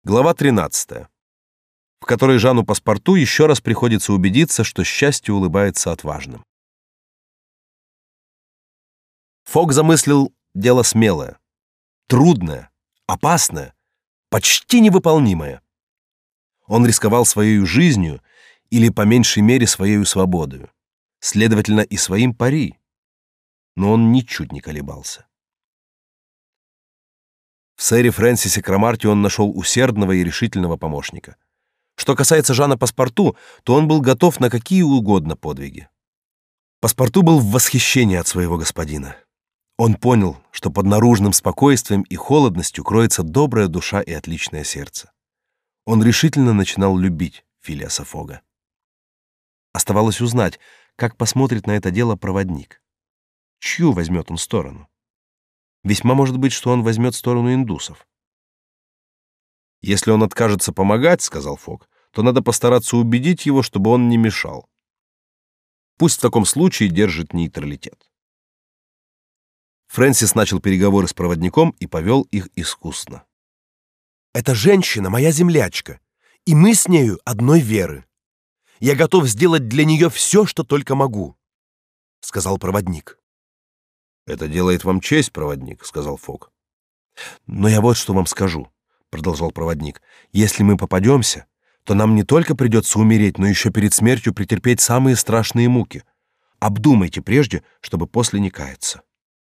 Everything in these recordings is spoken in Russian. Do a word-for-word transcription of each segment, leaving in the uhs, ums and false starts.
Глава тринадцатая, в которой Жану Паспорту еще раз приходится убедиться, что счастье улыбается отважным. Фок замыслил дело смелое, трудное, опасное, почти невыполнимое. Он рисковал своей жизнью или, по меньшей мере, своей свободой, следовательно, и своим пари, но он ничуть не колебался. В сэре Фрэнсисе Кромарте он нашел усердного и решительного помощника. Что касается Жана Паспорту, то он был готов на какие угодно подвиги. Паспорту был в восхищении от своего господина. Он понял, что под наружным спокойствием и холодностью кроется добрая душа и отличное сердце. Он решительно начинал любить Филиаса Фога. Оставалось узнать, как посмотрит на это дело проводник. Чью возьмет он сторону? Весьма может быть, что он возьмет сторону индусов. «Если он откажется помогать, — сказал Фог, — то надо постараться убедить его, чтобы он не мешал. Пусть в таком случае держит нейтралитет». Фрэнсис начал переговоры с проводником и повел их искусно. «Эта женщина — моя землячка, и мы с нею одной веры. Я готов сделать для нее все, что только могу», — сказал проводник. «Это делает вам честь, проводник», — сказал Фог. «Но я вот что вам скажу», — продолжал проводник. «Если мы попадемся, то нам не только придется умереть, но еще перед смертью претерпеть самые страшные муки. Обдумайте прежде, чтобы после не каяться».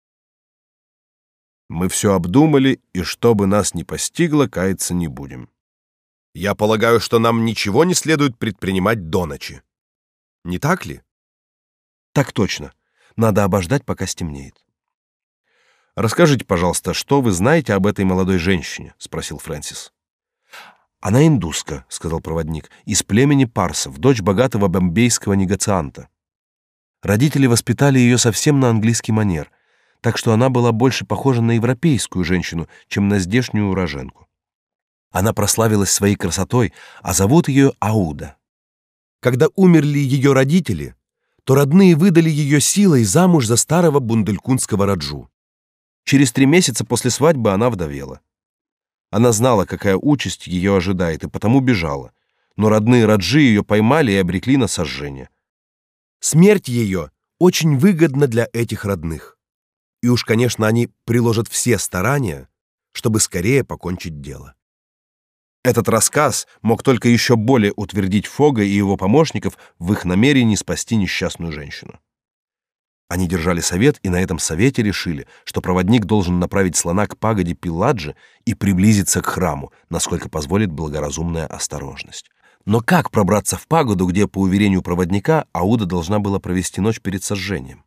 «Мы все обдумали, и что бы нас ни постигло, каяться не будем. Я полагаю, что нам ничего не следует предпринимать до ночи. Не так ли?» «Так точно. Надо обождать, пока стемнеет». «Расскажите, пожалуйста, что вы знаете об этой молодой женщине?» — спросил Фрэнсис. «Она индуска», — сказал проводник, — «из племени парсов, дочь богатого бомбейского негацианта. Родители воспитали ее совсем на английский манер, так что она была больше похожа на европейскую женщину, чем на здешнюю уроженку. Она прославилась своей красотой, а зовут ее Ауда. Когда умерли ее родители, то родные выдали ее силой замуж за старого бунделькундского раджу. Через три месяца после свадьбы она вдовела. Она знала, какая участь ее ожидает, и потому бежала, но родные раджи ее поймали и обрекли на сожжение. Смерть ее очень выгодна для этих родных, и уж, конечно, они приложат все старания, чтобы скорее покончить дело». Этот рассказ мог только еще более утвердить Фога и его помощников в их намерении спасти несчастную женщину. Они держали совет, и на этом совете решили, что проводник должен направить слона к пагоде Пилладжи и приблизиться к храму, насколько позволит благоразумная осторожность. Но как пробраться в пагоду, где, по уверению проводника, Ауда должна была провести ночь перед сожжением?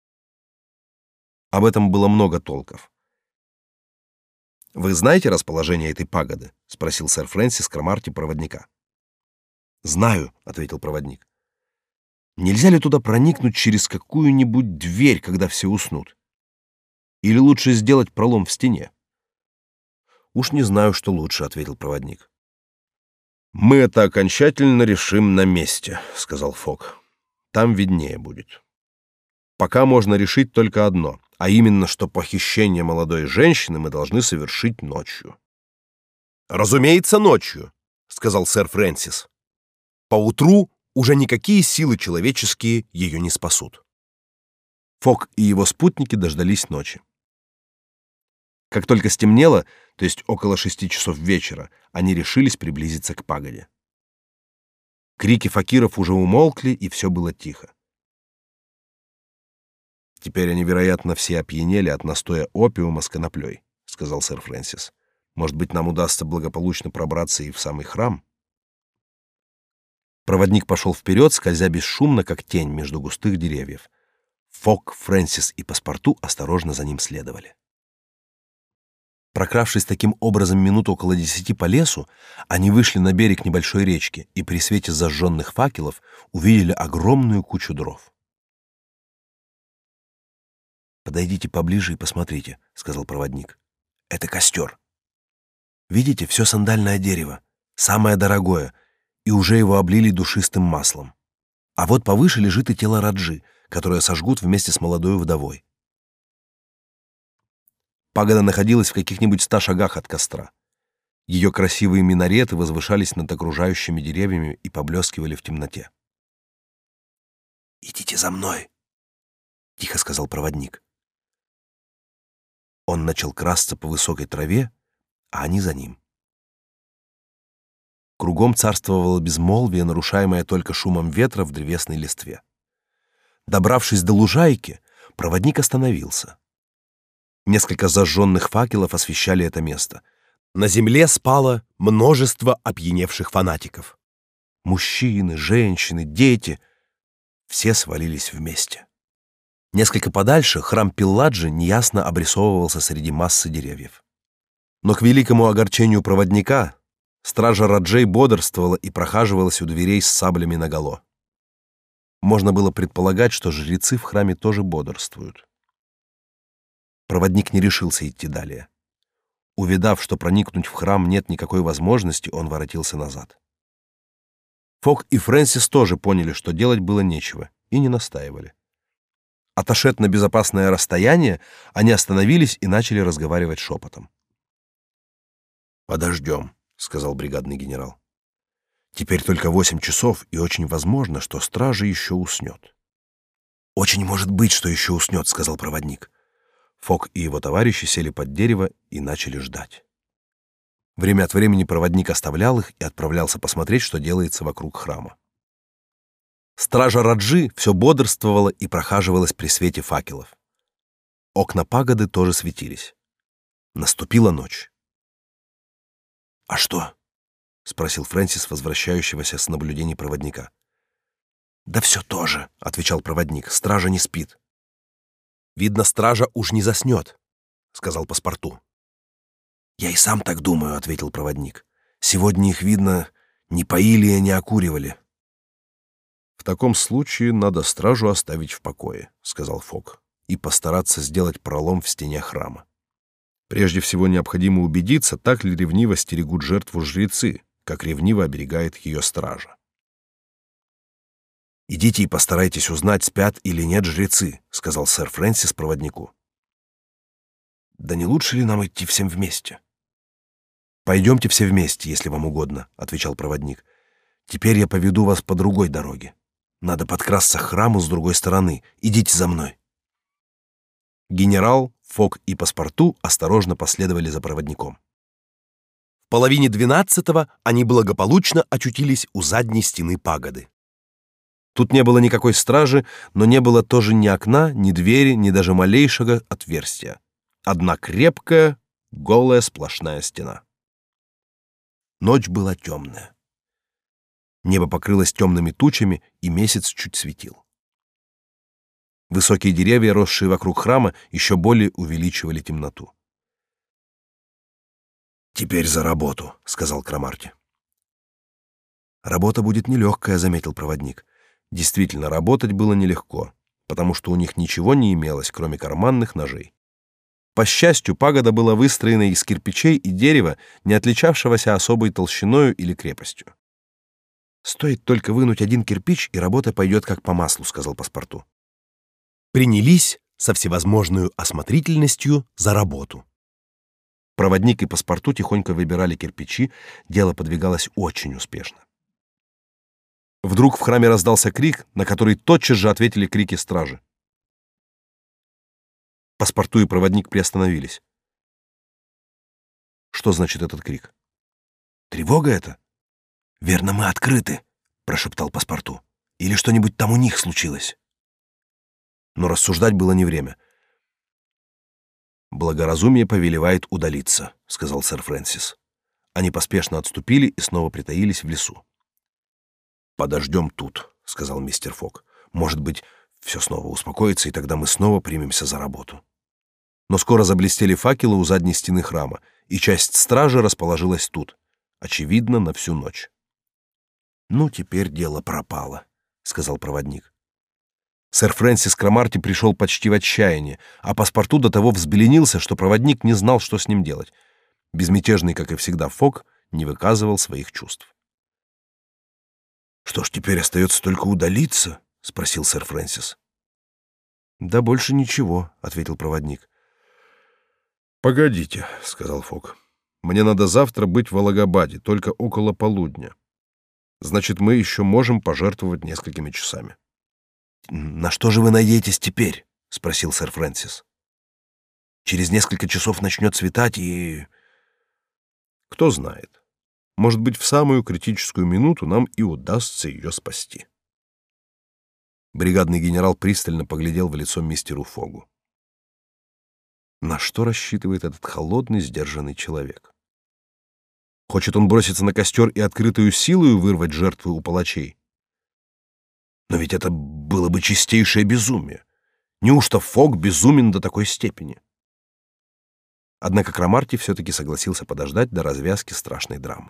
Об этом было много толков. «Вы знаете расположение этой пагоды?» — спросил сэр Фрэнсис Кромарти проводника. «Знаю», — ответил проводник. «Нельзя ли туда проникнуть через какую-нибудь дверь, когда все уснут? Или лучше сделать пролом в стене?» «Уж не знаю, что лучше», — ответил проводник. «Мы это окончательно решим на месте», — сказал Фог. «Там виднее будет. Пока можно решить только одно, а именно, что похищение молодой женщины мы должны совершить ночью». «Разумеется, ночью», — сказал сэр Фрэнсис. «Поутру уже никакие силы человеческие ее не спасут». Фог и его спутники дождались ночи. Как только стемнело, то есть около шести часов вечера, они решились приблизиться к пагоде. Крики факиров уже умолкли, и все было тихо. «Теперь они, вероятно, все опьянели от настоя опиума с коноплей», — сказал сэр Фрэнсис. «Может быть, нам удастся благополучно пробраться и в самый храм?» Проводник пошел вперед, скользя бесшумно, как тень между густых деревьев. Фог, Фрэнсис и Паспорту осторожно за ним следовали. Прокравшись таким образом минут около десяти по лесу, они вышли на берег небольшой речки и при свете зажженных факелов увидели огромную кучу дров. «Подойдите поближе и посмотрите», — сказал проводник. «Это костер. Видите, все сандальное дерево, самое дорогое, и уже его облили душистым маслом. А вот повыше лежит и тело Раджи, которое сожгут вместе с молодой вдовой. Пагода находилась в каких-нибудь ста шагах от костра. Ее красивые минареты возвышались над окружающими деревьями и поблескивали в темноте. «Идите за мной», — тихо сказал проводник. Он начал красться по высокой траве, а они за ним. Кругом царствовало безмолвие, нарушаемое только шумом ветра в древесной листве. Добравшись до лужайки, проводник остановился. Несколько зажженных факелов освещали это место. На земле спало множество опьяневших фанатиков. Мужчины, женщины, дети — все свалились вместе. Несколько подальше храм Пилладжи неясно обрисовывался среди массы деревьев. Но к великому огорчению проводника стража Раджей бодрствовала и прохаживалась у дверей с саблями наголо. Можно было предполагать, что жрецы в храме тоже бодрствуют. Проводник не решился идти далее. Увидав, что проникнуть в храм нет никакой возможности, он воротился назад. Фок и Фрэнсис тоже поняли, что делать было нечего, и не настаивали. Отошед на безопасное расстояние, они остановились и начали разговаривать шепотом. «Подождем», — сказал бригадный генерал. «Теперь только восемь часов, и очень возможно, что стража еще уснет». «Очень может быть, что еще уснет», — сказал проводник. Фок и его товарищи сели под дерево и начали ждать. Время от времени проводник оставлял их и отправлялся посмотреть, что делается вокруг храма. Стража Раджи все бодрствовала и прохаживалась при свете факелов. Окна пагоды тоже светились. Наступила ночь. «А что?» — спросил Фрэнсис, возвращающегося с наблюдений проводника. «Да все то же», — отвечал проводник. «Стража не спит». «Видно, стража уж не заснет», — сказал паспорту. «Я и сам так думаю», — ответил проводник. «Сегодня их, видно, не поили и не окуривали». «В таком случае надо стражу оставить в покое», — сказал Фок, «и постараться сделать пролом в стене храма. Прежде всего необходимо убедиться, так ли ревниво стерегут жертву жрецы, как ревниво оберегает ее стража». «Идите и постарайтесь узнать, спят или нет жрецы», — сказал сэр Фрэнсис проводнику. «Да не лучше ли нам идти всем вместе?» «Пойдемте все вместе, если вам угодно», — отвечал проводник. «Теперь я поведу вас по другой дороге. Надо подкрасться к храму с другой стороны. Идите за мной». Генерал, Фок и паспорту осторожно последовали за проводником. В половине двенадцатого они благополучно очутились у задней стены пагоды. Тут не было никакой стражи, но не было тоже ни окна, ни двери, ни даже малейшего отверстия. Одна крепкая, голая сплошная стена. Ночь была темная. Небо покрылось темными тучами, и месяц чуть светил. Высокие деревья, росшие вокруг храма, еще более увеличивали темноту. «Теперь за работу», — сказал Крамарти. «Работа будет нелегкая», — заметил проводник. Действительно, работать было нелегко, потому что у них ничего не имелось, кроме карманных ножей. По счастью, пагода была выстроена из кирпичей и дерева, не отличавшегося особой толщиною или крепостью. «Стоит только вынуть один кирпич, и работа пойдет как по маслу», — сказал паспорту. Принялись со всевозможной осмотрительностью за работу. Проводник и паспорту тихонько выбирали кирпичи, дело подвигалось очень успешно. Вдруг в храме раздался крик, на который тотчас же ответили крики стражи. Паспорту и проводник приостановились. Что значит этот крик? Тревога это? Верно, мы открыты, прошептал паспорту. Или что-нибудь там у них случилось? Но рассуждать было не время. Благоразумие повелевает удалиться, сказал сэр Фрэнсис. Они поспешно отступили и снова притаились в лесу. Подождем тут, сказал мистер Фок. Может быть, все снова успокоится, и тогда мы снова примемся за работу. Но скоро заблестели факелы у задней стены храма, и часть стражи расположилась тут, очевидно, на всю ночь. «Ну, теперь дело пропало», — сказал проводник. Сэр Фрэнсис Крамарти пришел почти в отчаяние, а паспорту до того взбеленился, что проводник не знал, что с ним делать. Безмятежный, как и всегда, Фок не выказывал своих чувств. «Что ж, теперь остается только удалиться?» — спросил сэр Фрэнсис. «Да больше ничего», — ответил проводник. «Погодите», — сказал Фок. Мне надо завтра быть в Алагабаде, только около полудня. Значит, мы еще можем пожертвовать несколькими часами. На что же вы надеетесь теперь? Спросил сэр Фрэнсис. Через несколько часов начнет светать, и... Кто знает. Может быть, в самую критическую минуту нам и удастся ее спасти. Бригадный генерал пристально поглядел в лицо мистеру Фогу. На что рассчитывает этот холодный, сдержанный человек? Хочет он броситься на костер и открытую силою вырвать жертву у палачей? Но ведь это было бы чистейшее безумие. Неужто Фог безумен до такой степени? Однако Крамарти все-таки согласился подождать до развязки страшной драмы.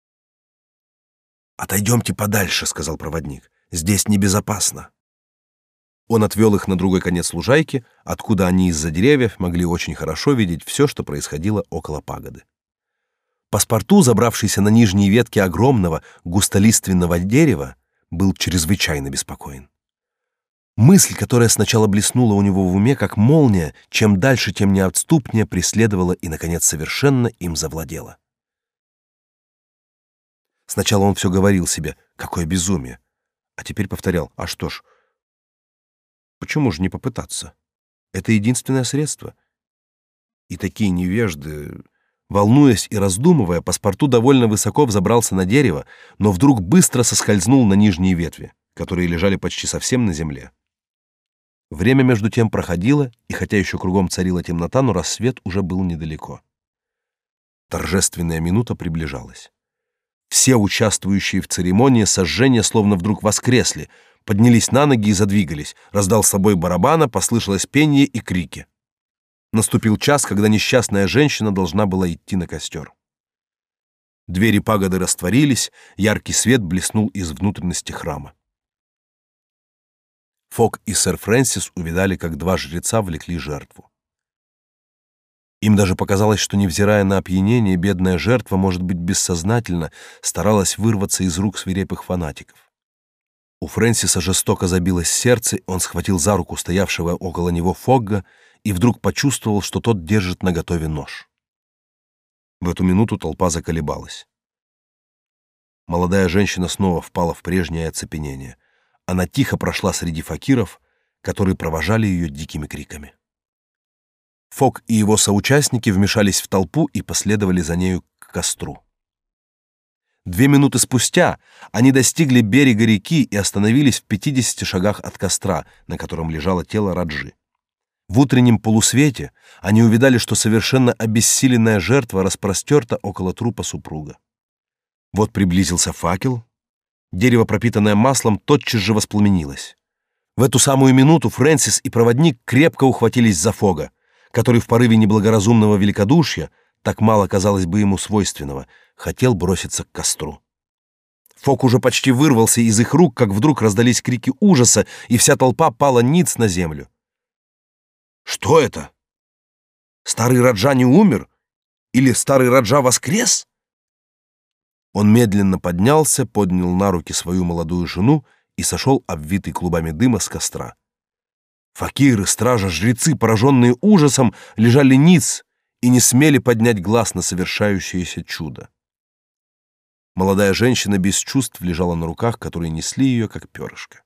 «Отойдемте подальше», — сказал проводник. «Здесь небезопасно». Он отвел их на другой конец лужайки, откуда они из-за деревьев могли очень хорошо видеть все, что происходило около пагоды. Паспорту, забравшийся на нижние ветки огромного густолиственного дерева, был чрезвычайно беспокоен. Мысль, которая сначала блеснула у него в уме, как молния, чем дальше, тем неотступнее преследовала и, наконец, совершенно им завладела. Сначала он все говорил себе: какое безумие, а теперь повторял: а что ж, почему же не попытаться? Это единственное средство. И такие невежды, волнуясь и раздумывая, Паспорту довольно высоко взобрался на дерево, но вдруг быстро соскользнул на нижние ветви, которые лежали почти совсем на земле. Время между тем проходило, и хотя еще кругом царила темнота, но рассвет уже был недалеко. Торжественная минута приближалась. Все участвующие в церемонии сожжения словно вдруг воскресли, поднялись на ноги и задвигались. Раздался бой барабана, послышалось пение и крики. Наступил час, когда несчастная женщина должна была идти на костер. Двери пагоды растворились, яркий свет блеснул из внутренности храма. Фог и сэр Фрэнсис увидали, как два жреца влекли жертву. Им даже показалось, что, невзирая на опьянение, бедная жертва, может быть, бессознательно старалась вырваться из рук свирепых фанатиков. У Фрэнсиса жестоко забилось сердце, он схватил за руку стоявшего около него Фогга и вдруг почувствовал, что тот держит наготове нож. В эту минуту толпа заколебалась. Молодая женщина снова впала в прежнее оцепенение. Она тихо прошла среди факиров, которые провожали ее дикими криками. Фог и его соучастники вмешались в толпу и последовали за нею к костру. Две минуты спустя они достигли берега реки и остановились в пятидесяти шагах от костра, на котором лежало тело Раджи. В утреннем полусвете они увидали, что совершенно обессиленная жертва распростерта около трупа супруга. Вот приблизился факел. Дерево, пропитанное маслом, тотчас же воспламенилось. В эту самую минуту Фрэнсис и проводник крепко ухватились за Фога, который в порыве неблагоразумного великодушия, так мало, казалось бы, ему свойственного, хотел броситься к костру. Фог уже почти вырвался из их рук, как вдруг раздались крики ужаса, и вся толпа пала ниц на землю. Что это? Старый Раджа не умер? Или старый Раджа воскрес? Он медленно поднялся, поднял на руки свою молодую жену и сошел, обвитый клубами дыма, с костра. Факиры, стража, жрецы, пораженные ужасом, лежали ниц и не смели поднять глаз на совершающееся чудо. Молодая женщина без чувств лежала на руках, которые несли ее, как перышко.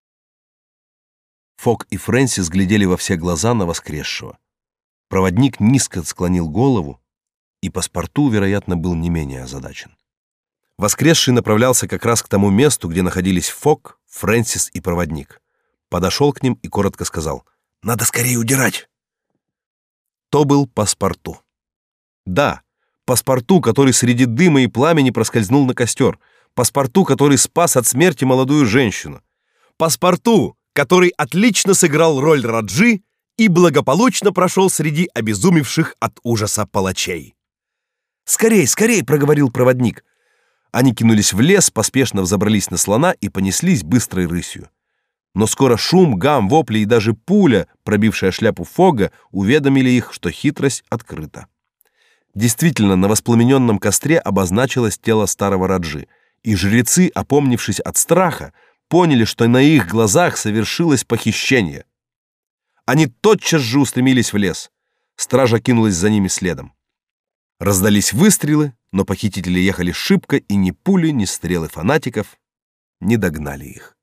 Фог и Фрэнсис глядели во все глаза на воскресшего. Проводник низко склонил голову, и Паспорту, вероятно, был не менее озадачен. Воскресший направлялся как раз к тому месту, где находились Фог, Фрэнсис и проводник. Подошел к ним и коротко сказал: «Надо скорее удирать!» То был Паспорту. Да, Паспорту, который среди дыма и пламени проскользнул на костер. Паспорту, который спас от смерти молодую женщину. Паспорту, который отлично сыграл роль Раджи и благополучно прошел среди обезумевших от ужаса палачей. «Скорей, скорей!» — проговорил проводник. Они кинулись в лес, поспешно взобрались на слона и понеслись быстрой рысью. Но скоро шум, гам, вопли и даже пуля, пробившая шляпу Фога, уведомили их, что хитрость открыта. Действительно, на воспламененном костре обозначилось тело старого Раджи, и жрецы, опомнившись от страха, поняли, что на их глазах совершилось похищение. Они тотчас же устремились в лес. Стража кинулась за ними следом. Раздались выстрелы, но похитители ехали шибко, и ни пули, ни стрелы фанатиков не догнали их.